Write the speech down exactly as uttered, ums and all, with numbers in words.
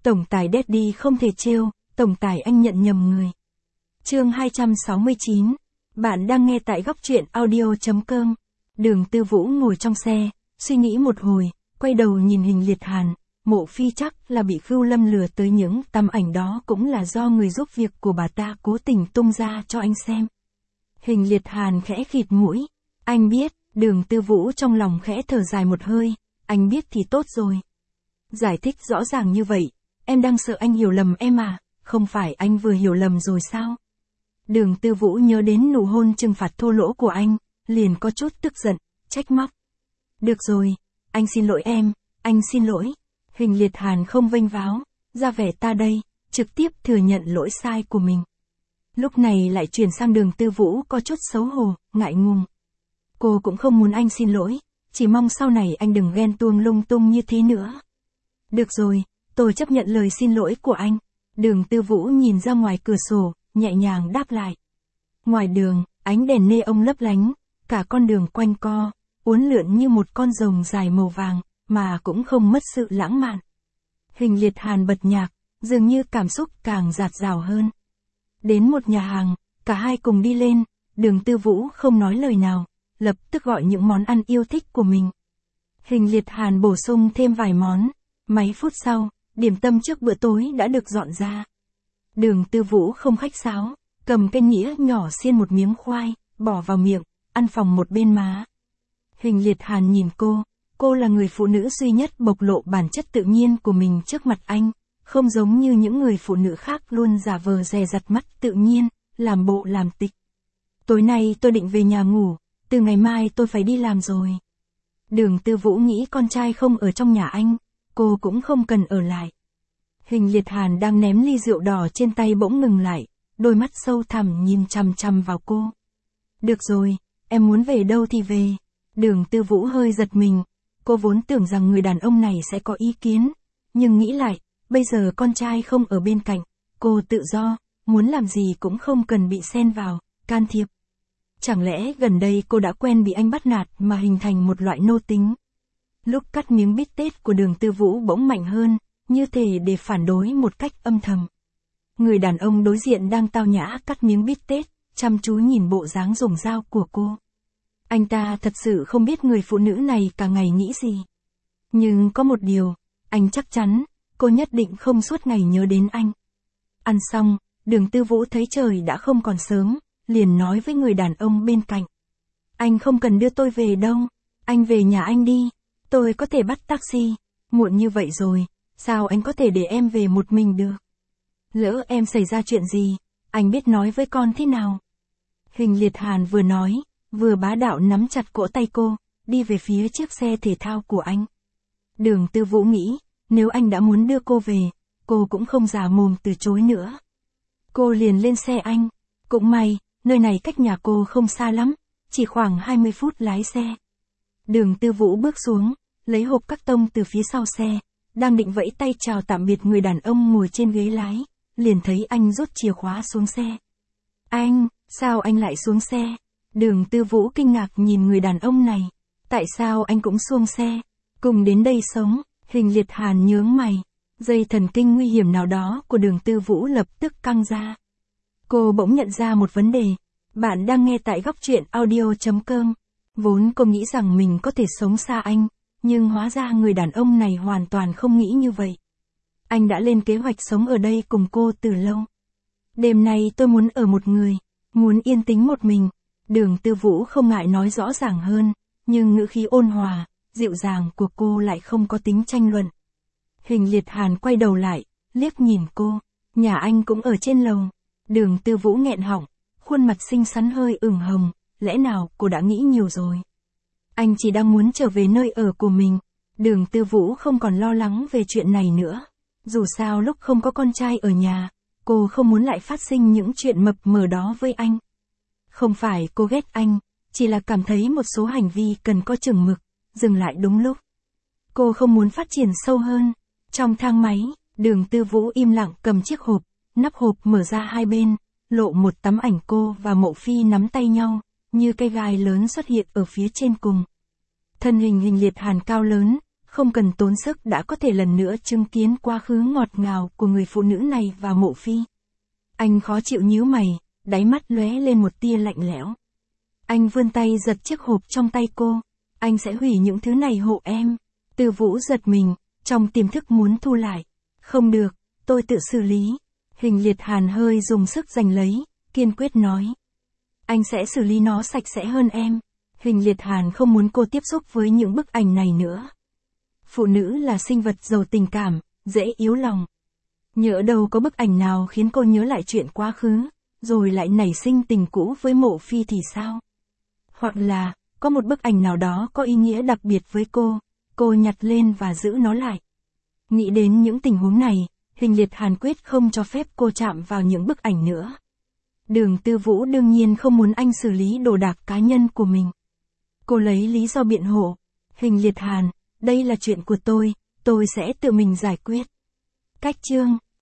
Tổng tài Daddy không thể trêu, tổng tài anh nhận nhầm người. Chương hai trăm sáu mươi chín. Bạn đang nghe tại góc truyện audio.com. Đường Tư Vũ ngồi trong xe, suy nghĩ một hồi, quay đầu nhìn Hình Liệt Hàn. Mộ Phi chắc là bị Khưu Lâm lừa tới, những tấm ảnh đó cũng là do người giúp việc của bà ta cố tình tung ra cho anh xem. Hình Liệt Hàn khẽ khịt mũi. Anh biết. Đường Tư Vũ trong lòng khẽ thở dài một hơi. Anh biết thì tốt rồi. Giải thích rõ ràng như vậy, em đang sợ anh hiểu lầm em à, không phải anh vừa hiểu lầm rồi sao? Đường Tư Vũ nhớ đến nụ hôn trừng phạt thô lỗ của anh, liền có chút tức giận, trách móc. Được rồi, anh xin lỗi em, anh xin lỗi. Hình Liệt Hàn không vênh váo, ra vẻ ta đây, trực tiếp thừa nhận lỗi sai của mình. Lúc này lại chuyển sang Đường Tư Vũ có chút xấu hổ, ngại ngùng. Cô cũng không muốn anh xin lỗi, chỉ mong sau này anh đừng ghen tuông lung tung như thế nữa. Được rồi, tôi chấp nhận lời xin lỗi của anh. Đường Tư Vũ nhìn ra ngoài cửa sổ, nhẹ nhàng đáp lại. Ngoài đường, ánh đèn neon lấp lánh, cả con đường quanh co, uốn lượn như một con rồng dài màu vàng, mà cũng không mất sự lãng mạn. Hình Liệt Hàn bật nhạc, dường như cảm xúc càng dạt dào hơn. Đến một nhà hàng, cả hai cùng đi lên, Đường Tư Vũ không nói lời nào, lập tức gọi những món ăn yêu thích của mình. Hình Liệt Hàn bổ sung thêm vài món. Mấy phút sau, điểm tâm trước bữa tối đã được dọn ra. Đường Tư Vũ không khách sáo, cầm cái nĩa nhỏ xiên một miếng khoai, bỏ vào miệng, ăn phòng một bên má. Hình Liệt Hàn nhìn cô, cô là người phụ nữ duy nhất bộc lộ bản chất tự nhiên của mình trước mặt anh, không giống như những người phụ nữ khác luôn giả vờ dè dặt mắt tự nhiên, làm bộ làm tịch. Tối nay tôi định về nhà ngủ, từ ngày mai tôi phải đi làm rồi. Đường Tư Vũ nghĩ con trai không ở trong nhà anh, cô cũng không cần ở lại. Hình Liệt Hàn đang ném ly rượu đỏ trên tay bỗng ngừng lại, đôi mắt sâu thẳm nhìn chằm chằm vào cô. Được rồi, em muốn về đâu thì về. Đường Tư Vũ hơi giật mình, cô vốn tưởng rằng người đàn ông này sẽ có ý kiến, nhưng nghĩ lại, bây giờ con trai không ở bên cạnh, cô tự do, muốn làm gì cũng không cần bị xen vào, can thiệp. Chẳng lẽ gần đây cô đã quen bị anh bắt nạt mà hình thành một loại nô tính? Lúc cắt miếng bít tết của Đường Tư Vũ bỗng mạnh hơn, như thể để phản đối một cách âm thầm. Người đàn ông đối diện đang tao nhã cắt miếng bít tết, chăm chú nhìn bộ dáng dùng dao của cô. Anh ta thật sự không biết người phụ nữ này cả ngày nghĩ gì. Nhưng có một điều, anh chắc chắn, cô nhất định không suốt ngày nhớ đến anh. Ăn xong, Đường Tư Vũ thấy trời đã không còn sớm, liền nói với người đàn ông bên cạnh. Anh không cần đưa tôi về đâu, anh về nhà anh đi. Tôi có thể bắt taxi, muộn như vậy rồi, sao anh có thể để em về một mình được? Lỡ em xảy ra chuyện gì, anh biết nói với con thế nào? Hình Liệt Hàn vừa nói, vừa bá đạo nắm chặt cổ tay cô, đi về phía chiếc xe thể thao của anh. Đường Tư Vũ nghĩ, nếu anh đã muốn đưa cô về, cô cũng không già mồm từ chối nữa. Cô liền lên xe anh, cũng may, nơi này cách nhà cô không xa lắm, chỉ khoảng hai mươi phút lái xe. Đường Tư Vũ bước xuống, lấy hộp các tông từ phía sau xe, đang định vẫy tay chào tạm biệt người đàn ông ngồi trên ghế lái, liền thấy anh rút chìa khóa xuống xe. Anh, sao anh lại xuống xe? Đường Tư Vũ kinh ngạc nhìn người đàn ông này. Tại sao anh cũng xuống xe? Cùng đến đây sống. Hình Liệt Hàn nhướng mày. Dây thần kinh nguy hiểm nào đó của Đường Tư Vũ lập tức căng ra. Cô bỗng nhận ra một vấn đề. Bạn đang nghe tại góc truyện audio.com. Vốn cô nghĩ rằng mình có thể sống xa anh, nhưng hóa ra người đàn ông này hoàn toàn không nghĩ như vậy. Anh đã lên kế hoạch sống ở đây cùng cô từ lâu. Đêm nay tôi muốn ở một người, muốn yên tĩnh một mình. Đường Tư Vũ không ngại nói rõ ràng hơn, nhưng ngữ khí ôn hòa, dịu dàng của cô lại không có tính tranh luận. Hình Liệt Hàn quay đầu lại, liếc nhìn cô. Nhà anh cũng ở trên lầu. Đường Tư Vũ nghẹn họng, khuôn mặt xinh xắn hơi ửng hồng. Lẽ nào cô đã nghĩ nhiều rồi? Anh chỉ đang muốn trở về nơi ở của mình. Đường Tư Vũ không còn lo lắng về chuyện này nữa. Dù sao lúc không có con trai ở nhà, cô không muốn lại phát sinh những chuyện mập mờ đó với anh. Không phải cô ghét anh, chỉ là cảm thấy một số hành vi cần có chừng mực, dừng lại đúng lúc. Cô không muốn phát triển sâu hơn. Trong thang máy, Đường Tư Vũ im lặng cầm chiếc hộp, nắp hộp mở ra hai bên, lộ một tấm ảnh cô và Mộ Phi nắm tay nhau, như cây gai lớn xuất hiện ở phía trên cùng. Thân hình Hình Liệt Hàn cao lớn, không cần tốn sức đã có thể lần nữa chứng kiến quá khứ ngọt ngào của người phụ nữ này và Mộ Phi. Anh khó chịu nhíu mày, đáy mắt lóe lên một tia lạnh lẽo. Anh vươn tay giật chiếc hộp trong tay cô. Anh sẽ hủy những thứ này hộ em. Từ Vũ giật mình, trong tiềm thức muốn thu lại. Không được, tôi tự xử lý. Hình Liệt Hàn hơi dùng sức giành lấy, kiên quyết nói. Anh sẽ xử lý nó sạch sẽ hơn em. Hình Liệt Hàn không muốn cô tiếp xúc với những bức ảnh này nữa. Phụ nữ là sinh vật giàu tình cảm, dễ yếu lòng. Nhỡ đâu có bức ảnh nào khiến cô nhớ lại chuyện quá khứ, rồi lại nảy sinh tình cũ với Mộ Phi thì sao? Hoặc là, có một bức ảnh nào đó có ý nghĩa đặc biệt với cô, cô nhặt lên và giữ nó lại. Nghĩ đến những tình huống này, Hình Liệt Hàn quyết không cho phép cô chạm vào những bức ảnh nữa. Đường Tư Vũ đương nhiên không muốn anh xử lý đồ đạc cá nhân của mình. Cô lấy lý do biện hộ. Hình Liệt Hàn, đây là chuyện của tôi, tôi sẽ tự mình giải quyết. Cách chương